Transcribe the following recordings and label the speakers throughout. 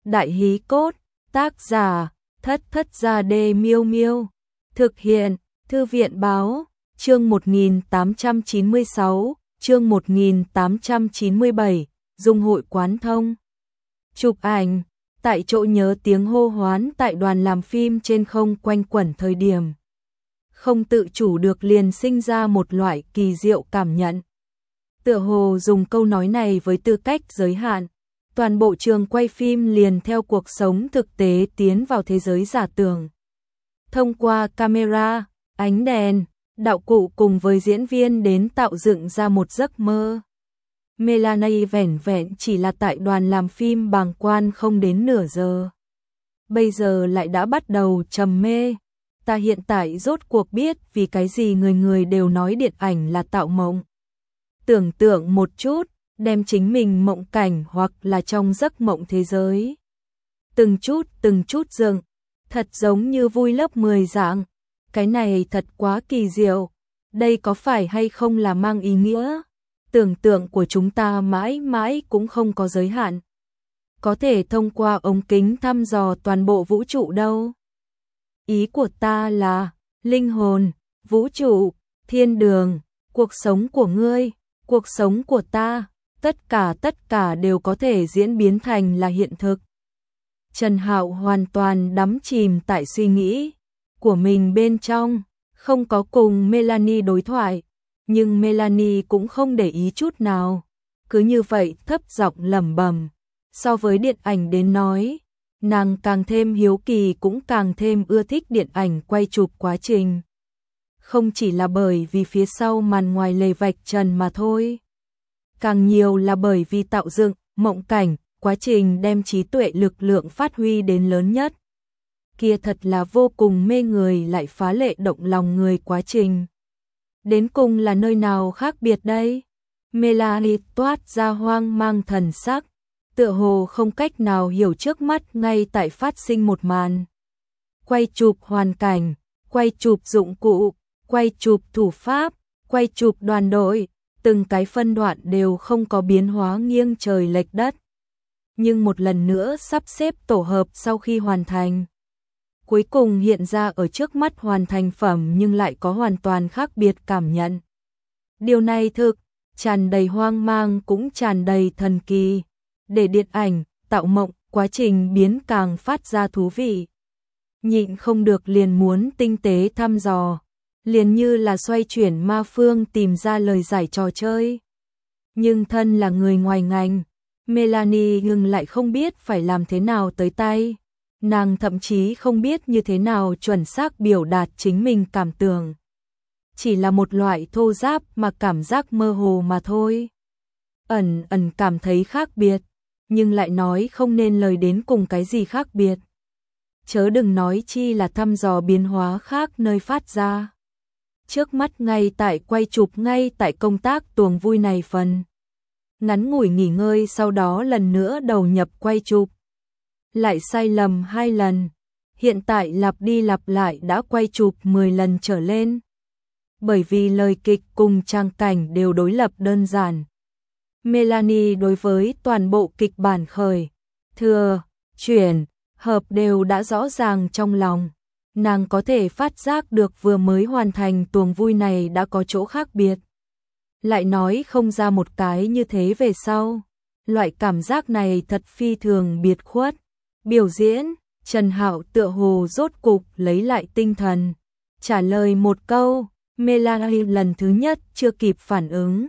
Speaker 1: Đại hí cốt, tác giả, Thất Thất Gia Đê Miêu Miêu. Thực hiện, Thư viện báo, chương 1896, chương 1897, dung hội quán thông. Chụp ảnh, tại chỗ nhớ tiếng hô hoán tại đoàn làm phim trên không quanh quẩn thời điểm. Không tự chủ được liền sinh ra một loại kỳ diệu cảm nhận. Tựa hồ dùng câu nói này với tư cách giới hạn, toàn bộ trường quay phim liền theo cuộc sống thực tế tiến vào thế giới giả tưởng. Thông qua camera, ánh đèn, đạo cụ cùng với diễn viên đến tạo dựng ra một giấc mơ. Melanie vẻn vẹn chỉ là tại đoàn làm phim bàng quan không đến nửa giờ. Bây giờ lại đã bắt đầu trầm mê. Ta hiện tại rốt cuộc biết vì cái gì người người đều nói điện ảnh là tạo mộng. Tưởng tượng một chút, đem chính mình mộng cảnh hoặc là trong giấc mộng thế giới. Từng chút dựng, thật giống như vui lớp 10 dạng. Cái này thật quá kỳ diệu. Đây có phải hay không là mang ý nghĩa? Tưởng tượng của chúng ta mãi mãi cũng không có giới hạn. Có thể thông qua ống kính thăm dò toàn bộ vũ trụ đâu. Ý của ta là, linh hồn, vũ trụ, thiên đường, cuộc sống của ngươi, cuộc sống của ta, tất cả đều có thể diễn biến thành là hiện thực. Trần Hạo hoàn toàn đắm chìm tại suy nghĩ của mình bên trong, không có cùng Melanie đối thoại, nhưng Melanie cũng không để ý chút nào, cứ như vậy thấp giọng lẩm bẩm. So với điện ảnh đến nói, nàng càng thêm hiếu kỳ cũng càng thêm ưa thích điện ảnh quay chụp quá trình. Không chỉ là bởi vì phía sau màn ngoài lề vạch trần mà thôi. Càng nhiều là bởi vì tạo dựng, mộng cảnh, quá trình đem trí tuệ lực lượng phát huy đến lớn nhất. Kia thật là vô cùng mê người lại phá lệ động lòng người quá trình. Đến cùng là nơi nào khác biệt đây? Melanie toát ra hoang mang thần sắc, tựa hồ không cách nào hiểu trước mắt ngay tại phát sinh một màn. Quay chụp hoàn cảnh, quay chụp dụng cụ, quay chụp thủ pháp, quay chụp đoàn đội, từng cái phân đoạn đều không có biến hóa nghiêng trời lệch đất. Nhưng một lần nữa sắp xếp tổ hợp sau khi hoàn thành. Cuối cùng hiện ra ở trước mắt hoàn thành phẩm nhưng lại có hoàn toàn khác biệt cảm nhận. Điều này thực, tràn đầy hoang mang cũng tràn đầy thần kỳ. Để điện ảnh, tạo mộng, quá trình biến càng phát ra thú vị. Nhịn không được liền muốn tinh tế thăm dò, liền như là xoay chuyển ma phương tìm ra lời giải trò chơi. Nhưng thân là người ngoài ngành, Melanie nhưng lại không biết phải làm thế nào tới tay. Nàng thậm chí không biết như thế nào chuẩn xác biểu đạt chính mình cảm tưởng. Chỉ là một loại thô giáp mà cảm giác mơ hồ mà thôi. Ẩn cảm thấy khác biệt, nhưng lại nói không nên lời đến cùng cái gì khác biệt. Chớ đừng nói chi là thăm dò biến hóa khác nơi phát ra. Trước mắt ngay tại quay chụp ngay tại công tác tuồng vui này phần. Ngắn ngủi nghỉ ngơi sau đó lần nữa đầu nhập quay chụp. Lại sai lầm 2 lần. Hiện tại lặp đi lặp lại đã quay chụp 10 lần trở lên. Bởi vì lời kịch cùng trang cảnh đều đối lập đơn giản. Melanie đối với toàn bộ kịch bản khởi, thừa, chuyển, hợp đều đã rõ ràng trong lòng. Nàng có thể phát giác được vừa mới hoàn thành tuồng vui này đã có chỗ khác biệt. Lại nói không ra một cái như thế về sau. Loại cảm giác này thật phi thường biệt khuất. Biểu diễn, Trần Hạo tựa hồ rốt cục lấy lại tinh thần. Trả lời một câu, Melanie lần thứ nhất chưa kịp phản ứng.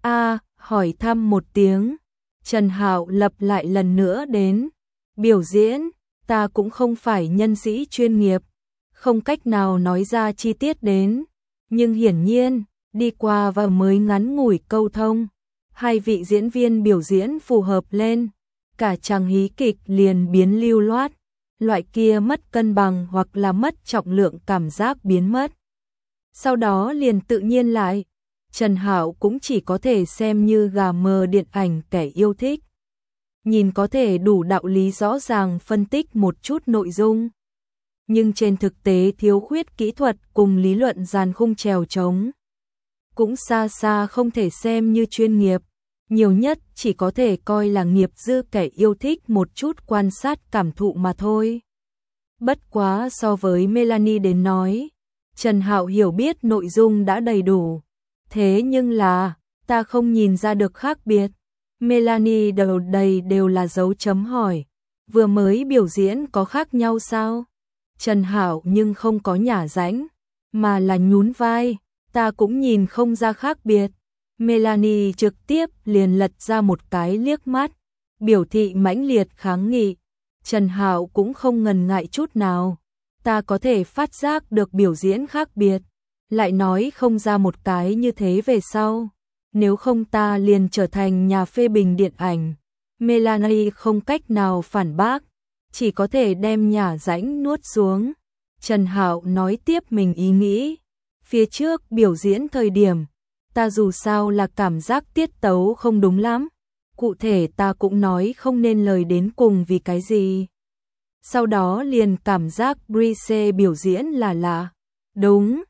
Speaker 1: Hỏi thăm một tiếng. Trần Hạo lặp lại lần nữa đến. Biểu diễn, ta cũng không phải nhân sĩ chuyên nghiệp. Không cách nào nói ra chi tiết đến. Nhưng hiển nhiên, đi qua và mới ngắn ngủi câu thông. Hai vị diễn viên biểu diễn phù hợp lên. Cả chàng hí kịch liền biến lưu loát. Loại kia mất cân bằng hoặc là mất trọng lượng cảm giác biến mất. Sau đó liền tự nhiên lại. Trần Hạo cũng chỉ có thể xem như gà mờ điện ảnh kẻ yêu thích. Nhìn có thể đủ đạo lý rõ ràng phân tích một chút nội dung. Nhưng trên thực tế thiếu khuyết kỹ thuật cùng lý luận dàn khung trèo trống. Cũng xa xa không thể xem như chuyên nghiệp. nhiều nhất chỉ có thể coi là nghiệp dư kẻ yêu thích một chút quan sát cảm thụ mà thôi. Bất quá so với Melanie đến nói, Trần Hạo hiểu biết nội dung đã đầy đủ. Thế nhưng là, ta không nhìn ra được khác biệt. Melanie đầu đầy đều là dấu chấm hỏi. Vừa mới biểu diễn có khác nhau sao? Trần Hạo nhưng không có nhả rãnh, mà là nhún vai. Ta cũng nhìn không ra khác biệt. Melanie trực tiếp liền lật ra một cái liếc mắt, biểu thị mãnh liệt kháng nghị. Trần Hạo cũng không ngần ngại chút nào. Ta có thể phát giác được biểu diễn khác biệt, lại nói không ra một cái như thế về sau. Nếu không ta liền trở thành nhà phê bình điện ảnh. Melanie không cách nào phản bác, chỉ có thể đem nhả rãnh nuốt xuống. Trần Hạo nói tiếp mình ý nghĩ. Phía trước biểu diễn thời điểm, ta dù sao là cảm giác tiết tấu không đúng lắm. Cụ thể ta cũng nói không nên lời đến cùng vì cái gì. Sau đó liền cảm giác Brice biểu diễn là lạ. Đúng,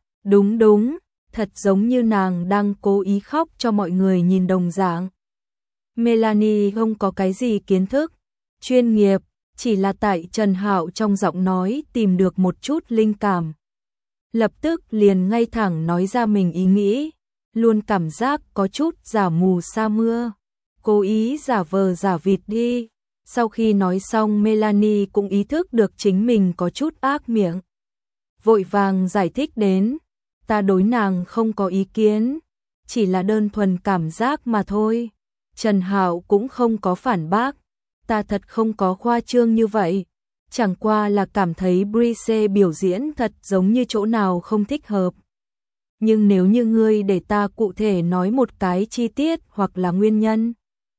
Speaker 1: thật giống như nàng đang cố ý khóc cho mọi người nhìn đồng dạng. Melanie không có cái gì kiến thức chuyên nghiệp, chỉ là tại Trần Hạo trong giọng nói tìm được một chút linh cảm. Lập tức liền ngay thẳng nói ra mình ý nghĩ, luôn cảm giác có chút giả mù sa mưa, cố ý giả vờ giả vịt đi. Sau khi nói xong Melanie cũng ý thức được chính mình có chút ác miệng. Vội vàng giải thích đến, ta đối nàng không có ý kiến, chỉ là đơn thuần cảm giác mà thôi. Trần Hạo cũng không có phản bác, ta thật không có khoa trương như vậy, chẳng qua là cảm thấy Brice biểu diễn thật giống như chỗ nào không thích hợp. Nhưng nếu như ngươi để ta cụ thể nói một cái chi tiết hoặc là nguyên nhân,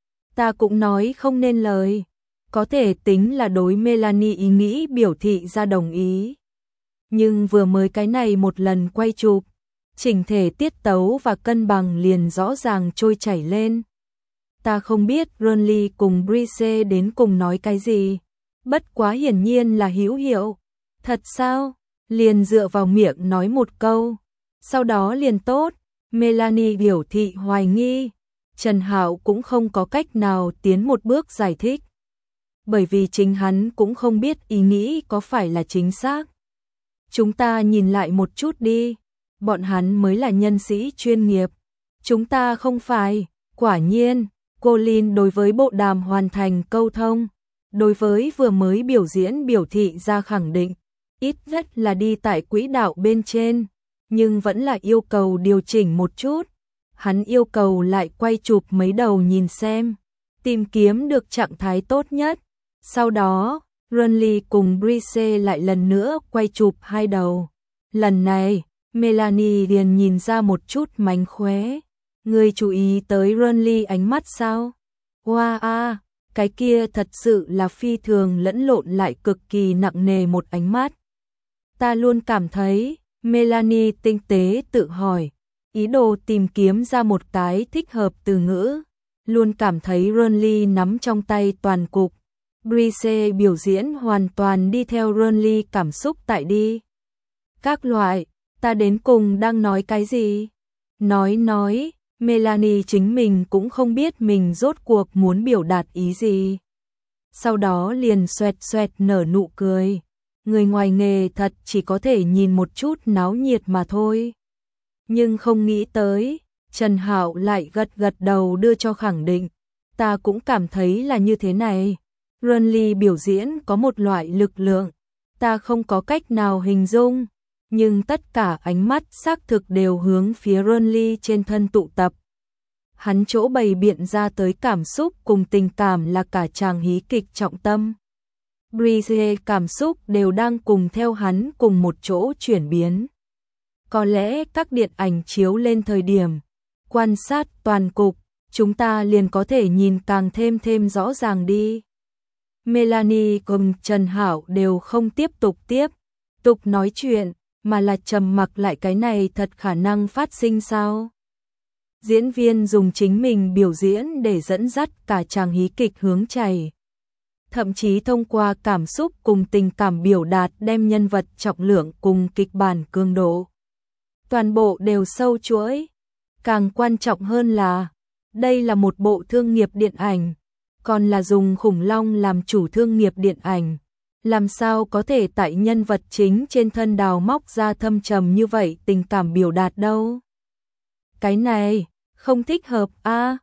Speaker 1: ta cũng nói không nên lời. Có thể tính là đối Melanie ý nghĩ biểu thị ra đồng ý. Nhưng vừa mới cái này một lần quay chụp, chỉnh thể tiết tấu và cân bằng liền rõ ràng trôi chảy lên. Ta không biết Ronly cùng Brice đến cùng nói cái gì, bất quá hiển nhiên là hữu hiệu. Thật sao? Liền dựa vào miệng nói một câu, sau đó liền tốt. Melanie biểu thị hoài nghi. Trần Hạo cũng không có cách nào tiến một bước giải thích, bởi vì chính hắn cũng không biết ý nghĩ có phải là chính xác. Chúng ta nhìn lại một chút đi, bọn hắn mới là nhân sĩ chuyên nghiệp, chúng ta không phải. Quả nhiên, Colin đối với bộ đàm hoàn thành câu thông, đối với vừa mới biểu diễn biểu thị ra khẳng định, ít nhất là đi tại quỹ đạo bên trên, nhưng vẫn là yêu cầu điều chỉnh một chút. Hắn yêu cầu lại quay chụp mấy đầu nhìn xem, tìm kiếm được trạng thái tốt nhất. Sau đó, Ronly cùng Brice lại lần nữa quay chụp hai đầu. Lần này, Melanie liền nhìn ra một chút mánh khóe. Ngươi chú ý tới Ronly ánh mắt sao? Wow, cái kia thật sự là phi thường lẫn lộn lại cực kỳ nặng nề một ánh mắt. Ta luôn cảm thấy, Melanie tinh tế tự hỏi, ý đồ tìm kiếm ra một cái thích hợp từ ngữ. Luôn cảm thấy Ronly nắm trong tay toàn cục. Brice biểu diễn hoàn toàn đi theo Ronly cảm xúc tại đi. Các loại, ta đến cùng đang nói cái gì? Nói, Melanie chính mình cũng không biết mình rốt cuộc muốn biểu đạt ý gì. Sau đó liền xoẹt xoẹt nở nụ cười. Người ngoài nghề thật chỉ có thể nhìn một chút náo nhiệt mà thôi. Nhưng không nghĩ tới, Trần Hạo lại gật đầu đưa cho khẳng định. Ta cũng cảm thấy là như thế này. Ronly biểu diễn có một loại lực lượng, ta không có cách nào hình dung, nhưng tất cả ánh mắt xác thực đều hướng phía Ronly trên thân tụ tập. Hắn chỗ bày biện ra tới cảm xúc cùng tình cảm là cả chàng hí kịch trọng tâm. Brice cảm xúc đều đang cùng theo hắn cùng một chỗ chuyển biến. Có lẽ các điện ảnh chiếu lên thời điểm, quan sát toàn cục, chúng ta liền có thể nhìn càng thêm rõ ràng đi. Melanie cùng Trần Hạo đều không tiếp tục nói chuyện, mà là trầm mặc lại. Cái này thật khả năng phát sinh sao? Diễn viên dùng chính mình biểu diễn để dẫn dắt cả chàng hí kịch hướng chảy. Thậm chí thông qua cảm xúc cùng tình cảm biểu đạt đem nhân vật trọng lượng cùng kịch bản cường độ. Toàn bộ đều sâu chuỗi. Càng quan trọng hơn là, Đây là một bộ thương nghiệp điện ảnh, còn là dùng khủng long làm chủ thương nghiệp điện ảnh. Làm sao có thể tại nhân vật chính trên thân đào móc ra thâm trầm như vậy tình cảm biểu đạt đâu. Cái này, không thích hợp a.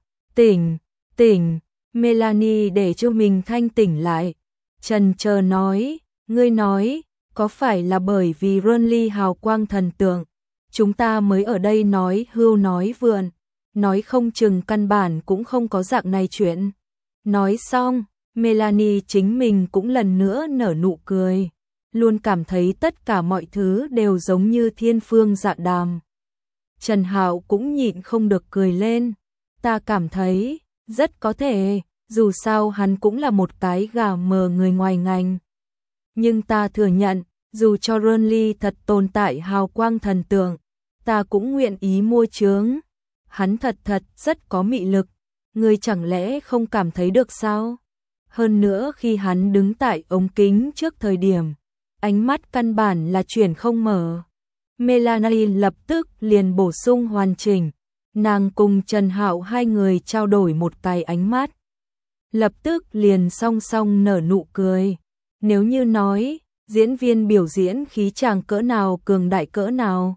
Speaker 1: Tỉnh, Melanie để cho mình thanh tỉnh lại. Chần chờ nói, ngươi nói, có phải là bởi vì Renly hào quang thần tượng, chúng ta mới ở đây nói hưu nói vượn, nói không chừng căn bản cũng không có dạng này chuyện. Nói xong, Melanie chính mình cũng lần nữa nở nụ cười, luôn cảm thấy tất cả mọi thứ đều giống như thiên phương dạ đàm. Trần Hạo cũng nhịn không được cười lên, ta cảm thấy, rất có thể, dù sao hắn cũng là một cái gà mờ người ngoài ngành. Nhưng ta thừa nhận, dù cho Renly thật tồn tại hào quang thần tượng, ta cũng nguyện ý mua chướng. Hắn thật rất có mị lực, ngươi chẳng lẽ không cảm thấy được sao? Hơn nữa khi hắn đứng tại ống kính trước thời điểm, ánh mắt căn bản là chuyển không mở. Melanie lập tức liền bổ sung hoàn chỉnh, nàng cùng Trần Hạo hai người trao đổi một cái ánh mắt. Lập tức liền song song nở nụ cười. Nếu như nói, diễn viên biểu diễn khí chàng cỡ nào cường đại cỡ nào.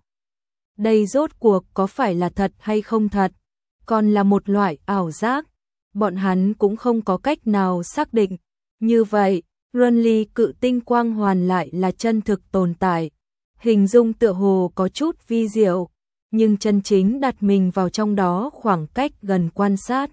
Speaker 1: Đây rốt cuộc có phải là thật hay không thật, còn là một loại ảo giác. Bọn hắn cũng không có cách nào xác định. Như vậy, Renly cự tinh quang hoàn lại là chân thực tồn tại. Hình dung tựa hồ có chút vi diệu, nhưng chân chính đặt mình vào trong đó khoảng cách gần quan sát.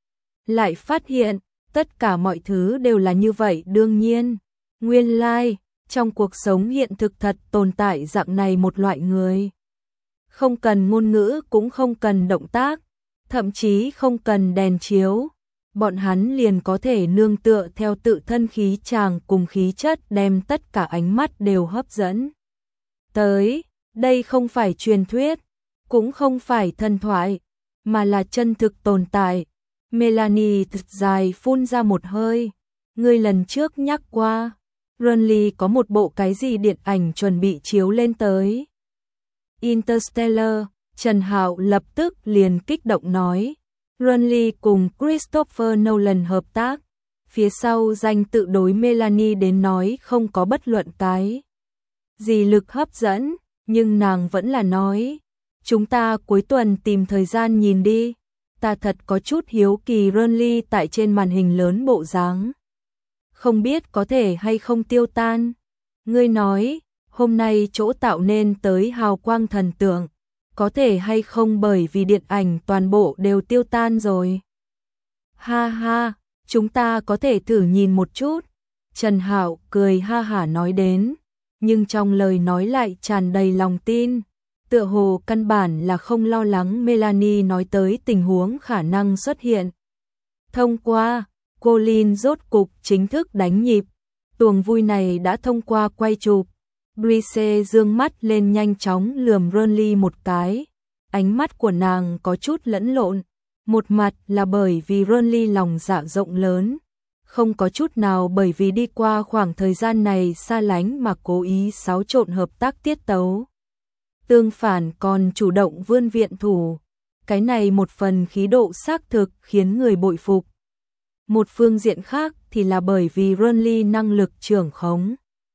Speaker 1: Lại phát hiện, tất cả mọi thứ đều là như vậy đương nhiên. Nguyên lai, trong cuộc sống hiện thực thật tồn tại dạng này một loại người. Không cần ngôn ngữ cũng không cần động tác, thậm chí không cần đèn chiếu. Bọn hắn liền có thể nương tựa theo tự thân khí chàng cùng khí chất đem tất cả ánh mắt đều hấp dẫn. Tới, đây không phải truyền thuyết, cũng không phải thần thoại, mà là chân thực tồn tại. Melanie thật dài phun ra một hơi. Ngươi lần trước nhắc qua, Renly có một bộ cái gì điện ảnh chuẩn bị chiếu lên tới. Interstellar, Trần Hạo lập tức liền kích động nói. Renly cùng Christopher Nolan hợp tác, phía sau danh tự đối Melanie đến nói không có bất luận cái gì lực hấp dẫn, nhưng nàng vẫn là nói, chúng ta cuối tuần tìm thời gian nhìn đi, ta thật có chút hiếu kỳ Renly tại trên màn hình lớn bộ dáng. Không biết có thể hay không tiêu tan. Ngươi nói, hôm nay chỗ tạo nên tới hào quang thần tượng, có thể hay không bởi vì điện ảnh toàn bộ đều tiêu tan rồi. Ha ha, chúng ta có thể thử nhìn một chút. Trần Hạo cười ha hả nói đến, nhưng trong lời nói lại tràn đầy lòng tin. Tựa hồ căn bản là không lo lắng Melanie nói tới tình huống khả năng xuất hiện. Thông qua, Colin rốt cục chính thức đánh nhịp. Tuồng vui này đã thông qua quay chụp. Brice dương mắt lên nhanh chóng lườm Renly một cái. Ánh mắt của nàng có chút lẫn lộn. Một mặt là bởi vì Renly lòng dạ rộng lớn. Không có chút nào bởi vì đi qua khoảng thời gian này xa lánh mà cố ý xáo trộn hợp tác tiết tấu. Tương phản còn chủ động vươn viện thủ. Cái này một phần khí độ xác thực khiến người bội phục. Một phương diện khác thì là bởi vì Renly năng lực trưởng khống.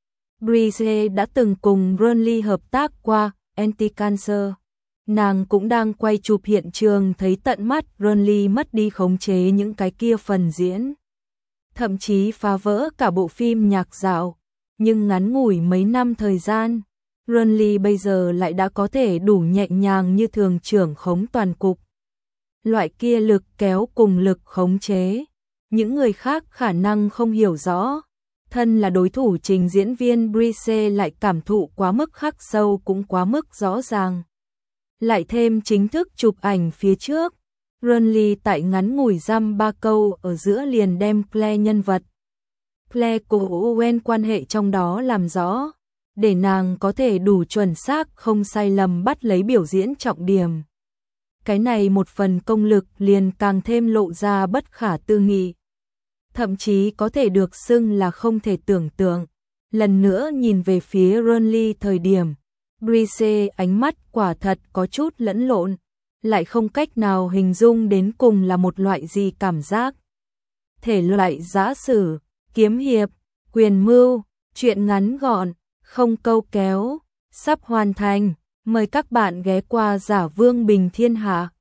Speaker 1: Brice đã từng cùng Renly hợp tác qua Anti-Cancer. Nàng cũng đang quay chụp hiện trường thấy tận mắt Renly mất đi khống chế những cái kia phần diễn. Thậm chí phá vỡ cả bộ phim nhạc dạo. Nhưng ngắn ngủi mấy năm thời gian, Renly bây giờ lại đã có thể đủ nhẹ nhàng như thường trưởng khống toàn cục. Loại kia lực kéo cùng lực khống chế. Những người khác khả năng không hiểu rõ. Thân là đối thủ trình diễn viên Brice lại cảm thụ quá mức khắc sâu cũng quá mức rõ ràng. Lại thêm chính thức chụp ảnh phía trước. Renly tại ngắn ngủi dăm 3 câu ở giữa liền đem Claire nhân vật. Claire cùng Owen quan hệ trong đó làm rõ. Để nàng có thể đủ chuẩn xác không sai lầm bắt lấy biểu diễn trọng điểm. Cái này một phần công lực liền càng thêm lộ ra bất khả tư nghị. Thậm chí có thể được xưng là không thể tưởng tượng. Lần nữa nhìn về phía Renly thời điểm, Brice ánh mắt quả thật có chút lẫn lộn. lại không cách nào hình dung đến cùng là một loại gì cảm giác. Thể loại giã sử, kiếm hiệp, quyền mưu, truyện ngắn gọn, không câu kéo, sắp hoàn thành. Mời các bạn ghé qua Giả Vương Bình Thiên Hạ.